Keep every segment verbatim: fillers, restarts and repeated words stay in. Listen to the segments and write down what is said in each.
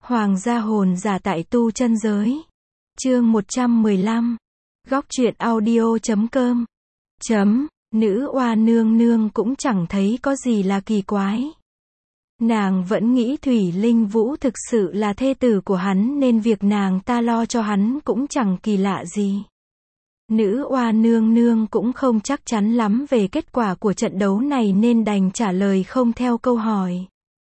Hoàng gia hồn giả tại tu chân giới. Chương một trăm mười lăm. Góc truyện audio chấm com. Chấm, nữ oa nương nương cũng chẳng thấy có gì là kỳ quái. Nàng vẫn nghĩ Thủy Linh Vũ thực sự là thê tử của hắn nên việc nàng ta lo cho hắn cũng chẳng kỳ lạ gì. Nữ oa nương nương cũng không chắc chắn lắm về kết quả của trận đấu này nên đành trả lời không theo câu hỏi.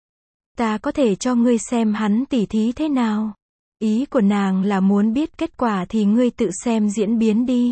Ta có thể cho ngươi xem hắn tỉ thí thế nào. Ý của nàng là muốn biết kết quả thì ngươi tự xem diễn biến đi.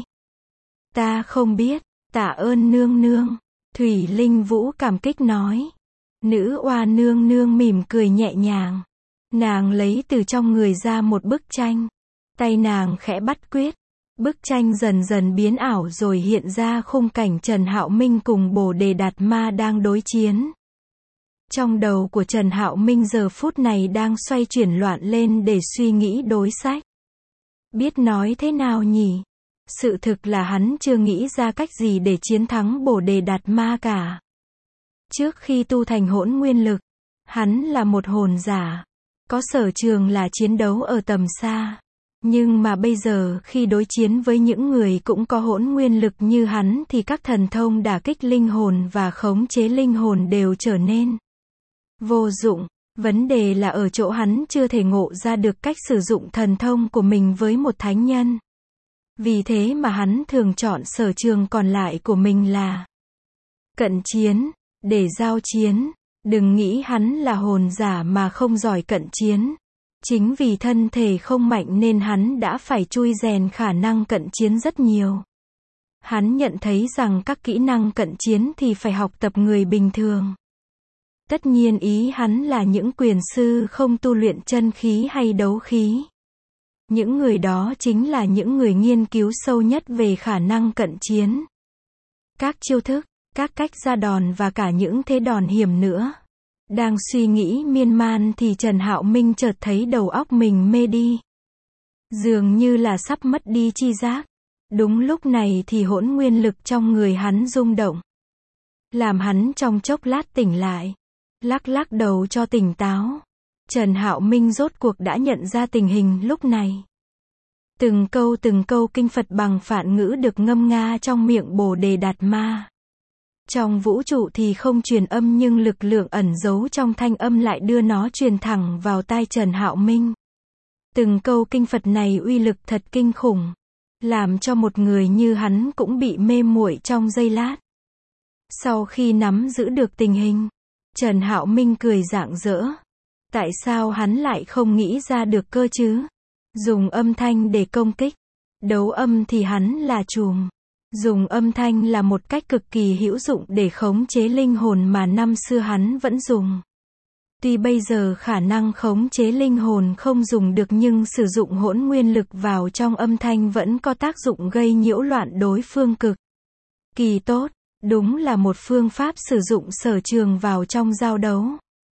Ta không biết, tạ ơn nương nương. Thủy Linh Vũ cảm kích nói. Nữ oa nương nương mỉm cười nhẹ nhàng. Nàng lấy từ trong người ra một bức tranh. Tay nàng khẽ bắt quyết. Bức tranh dần dần biến ảo rồi hiện ra khung cảnh Trần Hạo Minh cùng Bồ Đề Đạt Ma đang đối chiến. Trong đầu của Trần Hạo Minh giờ phút này đang xoay chuyển loạn lên để suy nghĩ đối sách. Biết nói thế nào nhỉ? Sự thực là hắn chưa nghĩ ra cách gì để chiến thắng Bồ Đề Đạt Ma cả. Trước khi tu thành hỗn nguyên lực, hắn là một hồn giả. Có sở trường là chiến đấu ở tầm xa. Nhưng mà bây giờ khi đối chiến với những người cũng có hỗn nguyên lực như hắn thì các thần thông đả kích linh hồn và khống chế linh hồn đều trở nên vô dụng. Vấn đề là ở chỗ hắn chưa thể ngộ ra được cách sử dụng thần thông của mình với một thánh nhân. Vì thế mà hắn thường chọn sở trường còn lại của mình là cận chiến, để giao chiến. Đừng nghĩ hắn là hồn giả mà không giỏi cận chiến. Chính vì thân thể không mạnh nên hắn đã phải chui rèn khả năng cận chiến rất nhiều. Hắn nhận thấy rằng các kỹ năng cận chiến thì phải học tập người bình thường. Tất nhiên ý hắn là những quyền sư không tu luyện chân khí hay đấu khí. Những người đó chính là những người nghiên cứu sâu nhất về khả năng cận chiến. Các chiêu thức, các cách ra đòn và cả những thế đòn hiểm nữa. Đang suy nghĩ miên man thì Trần Hạo Minh chợt thấy đầu óc mình mê đi. Dường như là sắp mất đi tri giác. Đúng lúc này thì hỗn nguyên lực trong người hắn rung động. Làm hắn trong chốc lát tỉnh lại. Lắc lắc đầu cho tỉnh táo. Trần Hạo Minh rốt cuộc đã nhận ra tình hình lúc này. Từng câu từng câu kinh Phật bằng phạn ngữ được ngâm nga trong miệng Bồ Đề Đạt Ma. Trong vũ trụ thì không truyền âm nhưng lực lượng ẩn giấu trong thanh âm lại đưa nó truyền thẳng vào tai Trần Hạo Minh. Từng câu kinh Phật này uy lực thật kinh khủng. Làm cho một người như hắn cũng bị mê muội trong giây lát. Sau khi nắm giữ được tình hình, Trần Hạo Minh cười rạng rỡ. Tại sao hắn lại không nghĩ ra được cơ chứ? Dùng âm thanh để công kích. Đấu âm thì hắn là trùm. Dùng âm thanh là một cách cực kỳ hữu dụng để khống chế linh hồn mà năm xưa hắn vẫn dùng. Tuy bây giờ khả năng khống chế linh hồn không dùng được nhưng sử dụng hỗn nguyên lực vào trong âm thanh vẫn có tác dụng gây nhiễu loạn đối phương cực kỳ tốt. Đúng là một phương pháp sử dụng sở trường vào trong giao đấu.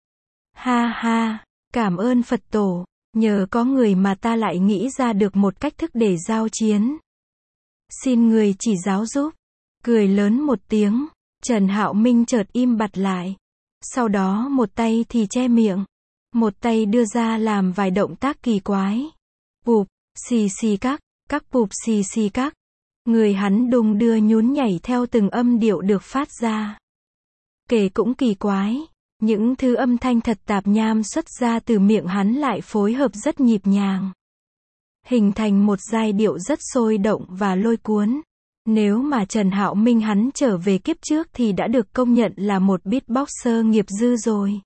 Ha ha, cảm ơn Phật tổ, nhờ có người mà ta lại nghĩ ra được một cách thức để giao chiến. Xin người chỉ giáo giúp. Cười lớn một tiếng, Trần Hạo Minh chợt im bặt lại. Sau đó một tay thì che miệng, một tay đưa ra làm vài động tác kỳ quái. Pụp, xì xì các, các pụp xì xì các. Người hắn đung đưa nhún nhảy theo từng âm điệu được phát ra. Kể cũng kỳ quái, những thứ âm thanh thật tạp nham xuất ra từ miệng hắn lại phối hợp rất nhịp nhàng. Hình thành một giai điệu rất sôi động và lôi cuốn. Nếu mà Trần Hạo Minh hắn trở về kiếp trước thì đã được công nhận là một beatboxer nghiệp dư rồi.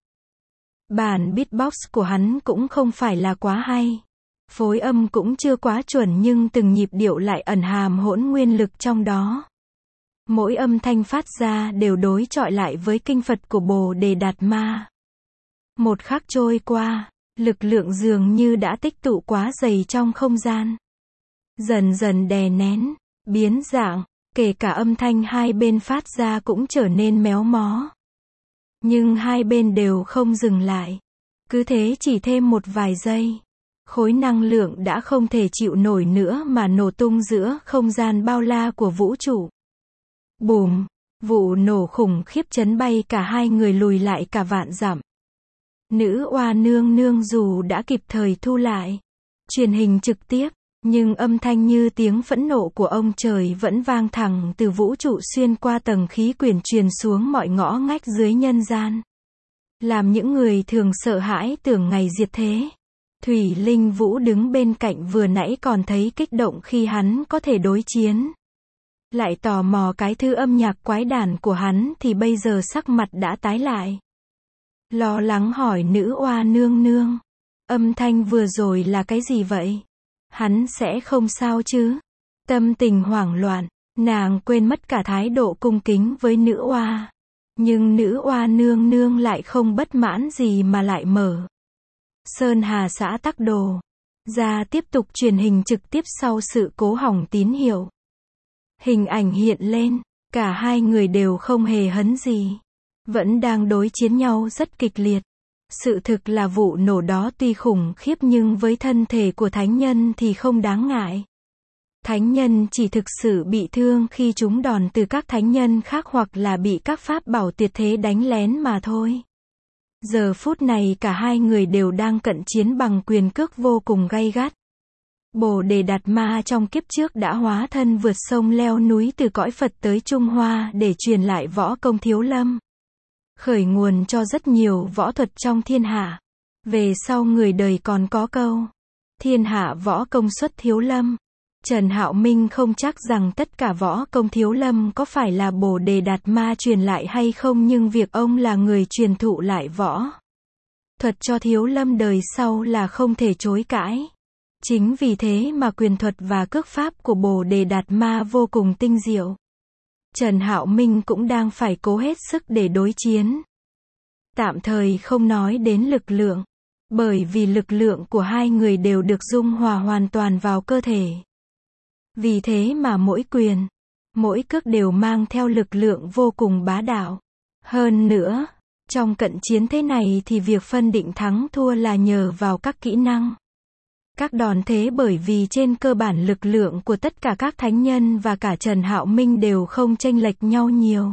Bản beatbox của hắn cũng không phải là quá hay. Phối âm cũng chưa quá chuẩn nhưng từng nhịp điệu lại ẩn hàm hỗn nguyên lực trong đó. Mỗi âm thanh phát ra đều đối chọi lại với kinh Phật của Bồ Đề Đạt Ma. Một khắc trôi qua, lực lượng dường như đã tích tụ quá dày trong không gian. Dần dần đè nén, biến dạng, kể cả âm thanh hai bên phát ra cũng trở nên méo mó. Nhưng hai bên đều không dừng lại. Cứ thế chỉ thêm một vài giây. Khối năng lượng đã không thể chịu nổi nữa mà nổ tung giữa không gian bao la của vũ trụ. Bùm, vụ nổ khủng khiếp chấn bay cả hai người lùi lại cả vạn dặm. Nữ oa nương nương dù đã kịp thời thu lại truyền hình trực tiếp, nhưng âm thanh như tiếng phẫn nộ của ông trời vẫn vang thẳng từ vũ trụ xuyên qua tầng khí quyển truyền xuống mọi ngõ ngách dưới nhân gian. Làm những người thường sợ hãi tưởng ngày diệt thế. Thủy Linh Vũ đứng bên cạnh vừa nãy còn thấy kích động khi hắn có thể đối chiến. Lại tò mò cái thư âm nhạc quái đản của hắn thì bây giờ sắc mặt đã tái lại. Lo lắng hỏi nữ oa nương nương. Âm thanh vừa rồi là cái gì vậy? Hắn sẽ không sao chứ? Tâm tình hoảng loạn, nàng quên mất cả thái độ cung kính với nữ oa. Nhưng nữ oa nương nương lại không bất mãn gì mà lại mở Sơn Hà xã tắc đồ ra tiếp tục truyền hình trực tiếp sau sự cố hỏng tín hiệu. Hình ảnh hiện lên, cả hai người đều không hề hấn gì, vẫn đang đối chiến nhau rất kịch liệt. Sự thực là vụ nổ đó tuy khủng khiếp nhưng với thân thể của thánh nhân thì không đáng ngại. Thánh nhân chỉ thực sự bị thương khi chúng đòn từ các thánh nhân khác hoặc là bị các pháp bảo tuyệt thế đánh lén mà thôi. Giờ phút này cả hai người đều đang cận chiến bằng quyền cước vô cùng gay gắt. Bồ Đề Đạt Ma trong kiếp trước đã hóa thân vượt sông leo núi từ cõi Phật tới Trung Hoa để truyền lại võ công thiếu lâm. Khởi nguồn cho rất nhiều võ thuật trong thiên hạ. Về sau người đời còn có câu, thiên hạ võ công xuất thiếu lâm. Trần Hạo Minh không chắc rằng tất cả võ công thiếu lâm có phải là Bồ Đề Đạt Ma truyền lại hay không, nhưng việc ông là người truyền thụ lại võ thuật cho thiếu lâm đời sau là không thể chối cãi. Chính vì thế mà quyền thuật và cước pháp của Bồ Đề Đạt Ma vô cùng tinh diệu. Trần Hạo Minh cũng đang phải cố hết sức để đối chiến. Tạm thời không nói đến lực lượng, bởi vì lực lượng của hai người đều được dung hòa hoàn toàn vào cơ thể. Vì thế mà mỗi quyền, mỗi cước đều mang theo lực lượng vô cùng bá đạo. Hơn nữa, trong cận chiến thế này thì việc phân định thắng thua là nhờ vào các kỹ năng, các đòn thế, bởi vì trên cơ bản lực lượng của tất cả các thánh nhân và cả Trần Hạo Minh đều không chênh lệch nhau nhiều.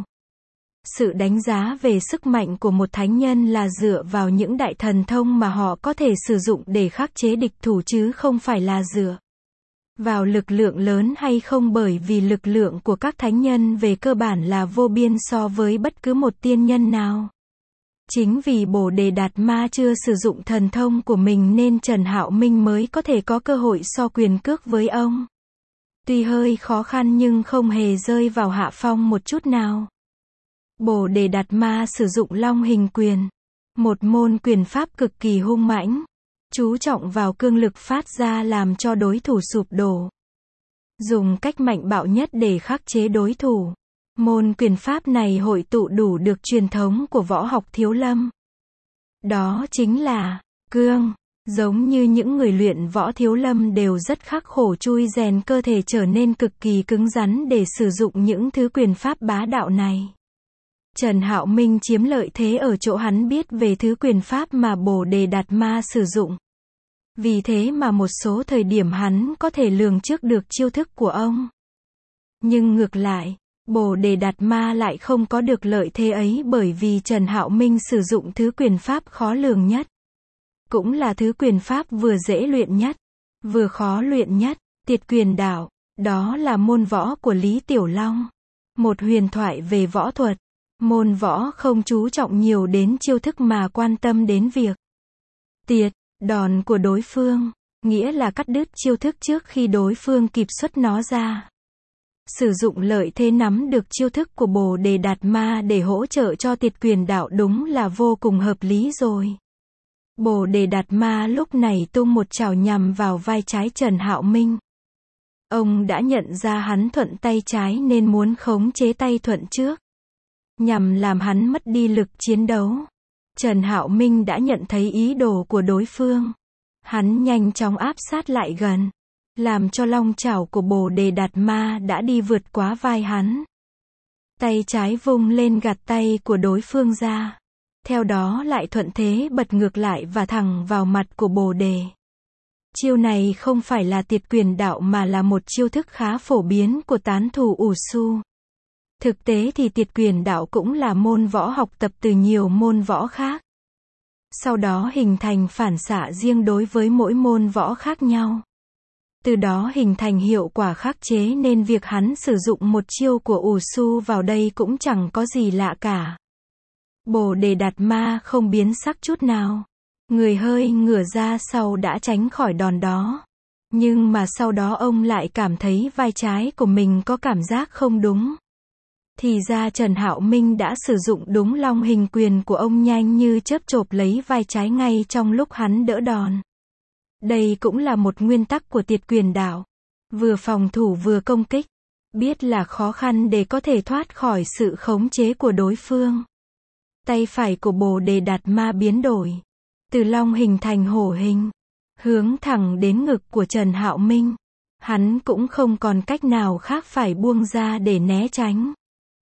Sự đánh giá về sức mạnh của một thánh nhân là dựa vào những đại thần thông mà họ có thể sử dụng để khắc chế địch thủ chứ không phải là dựa vào lực lượng lớn hay không, bởi vì lực lượng của các thánh nhân về cơ bản là vô biên so với bất cứ một tiên nhân nào. Chính vì Bồ Đề Đạt Ma chưa sử dụng thần thông của mình nên Trần Hạo Minh mới có thể có cơ hội so quyền cước với ông. Tuy hơi khó khăn nhưng không hề rơi vào hạ phong một chút nào. Bồ Đề Đạt Ma sử dụng Long Hình Quyền, một môn quyền pháp cực kỳ hung mãnh, chú trọng vào cương lực phát ra làm cho đối thủ sụp đổ. Dùng cách mạnh bạo nhất để khắc chế đối thủ. Môn quyền pháp này hội tụ đủ được truyền thống của võ học thiếu lâm. Đó chính là cương. Giống như những người luyện võ thiếu lâm đều rất khắc khổ chui rèn cơ thể trở nên cực kỳ cứng rắn để sử dụng những thứ quyền pháp bá đạo này. Trần Hạo Minh chiếm lợi thế ở chỗ hắn biết về thứ quyền pháp mà Bồ Đề Đạt Ma sử dụng. Vì thế mà một số thời điểm hắn có thể lường trước được chiêu thức của ông. Nhưng ngược lại, Bồ Đề Đạt Ma lại không có được lợi thế ấy, bởi vì Trần Hạo Minh sử dụng thứ quyền pháp khó lường nhất. Cũng là thứ quyền pháp vừa dễ luyện nhất, vừa khó luyện nhất, Tiệt Quyền Đạo. Đó là môn võ của Lý Tiểu Long. Một huyền thoại về võ thuật. Môn võ không chú trọng nhiều đến chiêu thức mà quan tâm đến việc tiệt đòn của đối phương, nghĩa là cắt đứt chiêu thức trước khi đối phương kịp xuất nó ra. Sử dụng lợi thế nắm được chiêu thức của Bồ Đề Đạt Ma để hỗ trợ cho Tiệt Quyền Đạo đúng là vô cùng hợp lý rồi. Bồ Đề Đạt Ma lúc này tung một chảo nhằm vào vai trái Trần Hạo Minh. Ông đã nhận ra hắn thuận tay trái nên muốn khống chế tay thuận trước, nhằm làm hắn mất đi lực chiến đấu. Trần Hạo Minh đã nhận thấy ý đồ của đối phương. Hắn nhanh chóng áp sát lại gần, làm cho long chảo của Bồ Đề Đạt Ma đã đi vượt quá vai hắn. Tay trái vung lên gạt tay của đối phương ra. Theo đó lại thuận thế bật ngược lại và thẳng vào mặt của Bồ Đề. Chiêu này không phải là Tiệt Quyền Đạo mà là một chiêu thức khá phổ biến của tán thủ ủ su. Thực tế thì Tiệt Quyền Đạo cũng là môn võ học tập từ nhiều môn võ khác. sau đó hình thành phản xạ riêng đối với mỗi môn võ khác nhau. Từ đó hình thành hiệu quả khắc chế nên việc hắn sử dụng một chiêu của ủ su vào đây cũng chẳng có gì lạ cả. Bồ Đề Đạt Ma không biến sắc chút nào. Người hơi ngửa ra sau đã tránh khỏi đòn đó. Nhưng mà sau đó ông lại cảm thấy vai trái của mình có cảm giác không đúng. Thì ra Trần Hạo Minh đã sử dụng đúng long hình quyền của ông, nhanh như chớp chộp lấy vai trái ngay trong lúc hắn đỡ đòn. Đây cũng là một nguyên tắc của Tiệt Quyền đạo. Vừa phòng thủ vừa công kích. Biết là khó khăn để có thể thoát khỏi sự khống chế của đối phương. Tay phải của Bồ Đề Đạt Ma biến đổi. Từ long hình thành hổ hình. Hướng thẳng đến ngực của Trần Hạo Minh. Hắn cũng không còn cách nào khác phải buông ra để né tránh.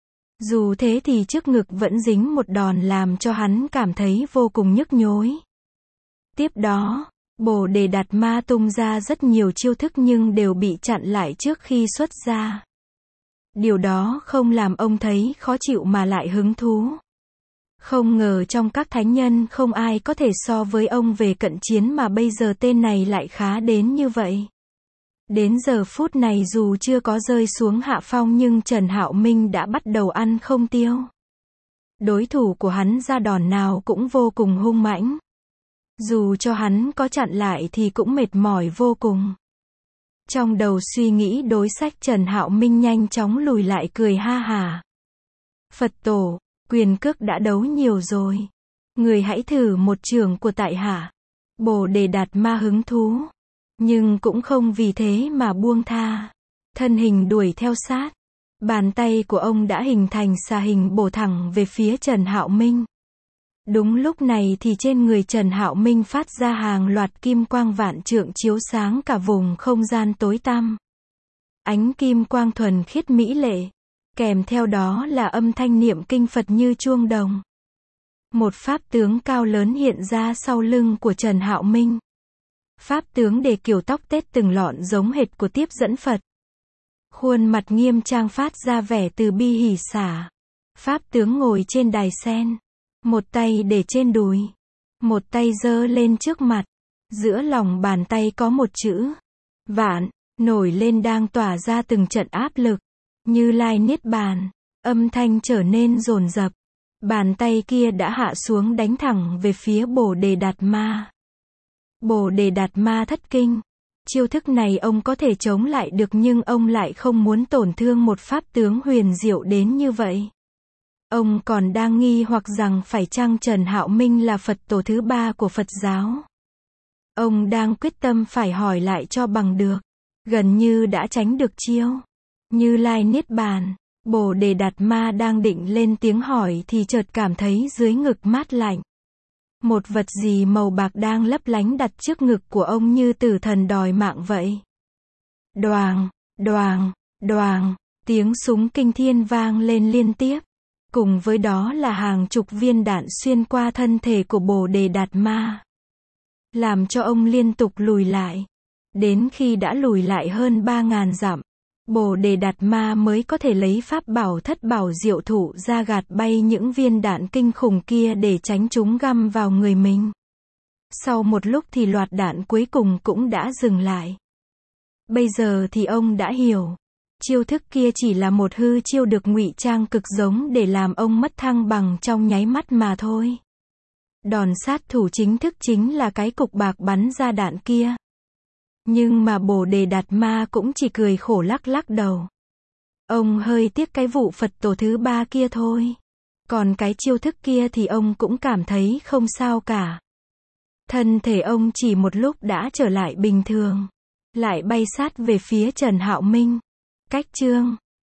Dù thế thì trước ngực vẫn dính một đòn làm cho hắn cảm thấy vô cùng nhức nhối. Tiếp đó, Bồ Đề Đạt Ma tung ra rất nhiều chiêu thức nhưng đều bị chặn lại trước khi xuất ra. Điều đó không làm ông thấy khó chịu mà lại hứng thú. Không ngờ trong các thánh nhân không ai có thể so với ông về cận chiến mà bây giờ tên này lại khá đến như vậy. Đến giờ phút này dù chưa có rơi xuống hạ phong nhưng Trần Hạo Minh đã bắt đầu ăn không tiêu. Đối thủ của hắn ra đòn nào cũng vô cùng hung mãnh. Dù cho hắn có chặn lại thì cũng mệt mỏi vô cùng. Trong đầu suy nghĩ đối sách, Trần Hạo Minh nhanh chóng lùi lại cười ha hả. Phật tổ, quyền cước đã đấu nhiều rồi. Người hãy thử một trường của tại hạ. Bồ Đề Đạt Ma hứng thú. Nhưng cũng không vì thế mà buông tha. Thân hình đuổi theo sát. Bàn tay của ông đã hình thành xà hình bổ thẳng về phía Trần Hạo Minh. Đúng lúc này thì trên người Trần Hạo Minh phát ra hàng loạt kim quang vạn trượng chiếu sáng cả vùng không gian tối tăm. Ánh kim quang thuần khiết mỹ lệ. Kèm theo đó là âm thanh niệm kinh Phật như chuông đồng. Một pháp tướng cao lớn hiện ra sau lưng của Trần Hạo Minh. Pháp tướng để kiểu tóc tết từng lọn giống hệt của tiếp dẫn Phật. Khuôn mặt nghiêm trang phát ra vẻ từ bi hỷ xả. Pháp tướng ngồi trên đài sen. Một tay để trên đùi. Một tay giơ lên trước mặt. Giữa lòng bàn tay có một chữ Vạn, nổi lên đang tỏa ra từng trận áp lực. Như Lai Niết Bàn. Âm thanh trở nên dồn dập. Bàn tay kia đã hạ xuống đánh thẳng về phía Bồ Đề Đạt Ma. Bồ Đề Đạt Ma thất kinh. Chiêu thức này ông có thể chống lại được nhưng ông lại không muốn tổn thương một pháp tướng huyền diệu đến như vậy. Ông còn đang nghi hoặc rằng phải chăng Trần Hạo Minh là Phật tổ thứ ba của Phật giáo. Ông đang quyết tâm phải hỏi lại cho bằng được. Gần như đã tránh được chiêu Như Lai Niết Bàn. Bồ Đề Đạt Ma đang định lên tiếng hỏi thì chợt cảm thấy dưới ngực mát lạnh. Một vật gì màu bạc đang lấp lánh đặt trước ngực của ông như tử thần đòi mạng vậy. Đoàng, đoàng, đoàng, tiếng súng kinh thiên vang lên liên tiếp. Cùng với đó là hàng chục viên đạn xuyên qua thân thể của Bồ Đề Đạt Ma. Làm cho ông liên tục lùi lại. Đến khi đã lùi lại hơn ba ngàn dặm, Bồ Đề Đạt Ma mới có thể lấy pháp bảo thất bảo diệu thụ ra gạt bay những viên đạn kinh khủng kia để tránh chúng găm vào người mình. Sau một lúc thì loạt đạn cuối cùng cũng đã dừng lại. Bây giờ thì ông đã hiểu. Chiêu thức kia chỉ là một hư chiêu được ngụy trang cực giống để làm ông mất thăng bằng trong nháy mắt mà thôi. Đòn sát thủ chính thức chính là cái cục bạc bắn ra đạn kia. Nhưng mà Bồ Đề Đạt Ma cũng chỉ cười khổ lắc lắc đầu. Ông hơi tiếc cái vụ Phật tổ thứ ba kia thôi. Còn cái chiêu thức kia thì ông cũng cảm thấy không sao cả. Thân thể ông chỉ một lúc đã trở lại bình thường. Lại bay sát về phía Trần Hạo Minh. Cách chương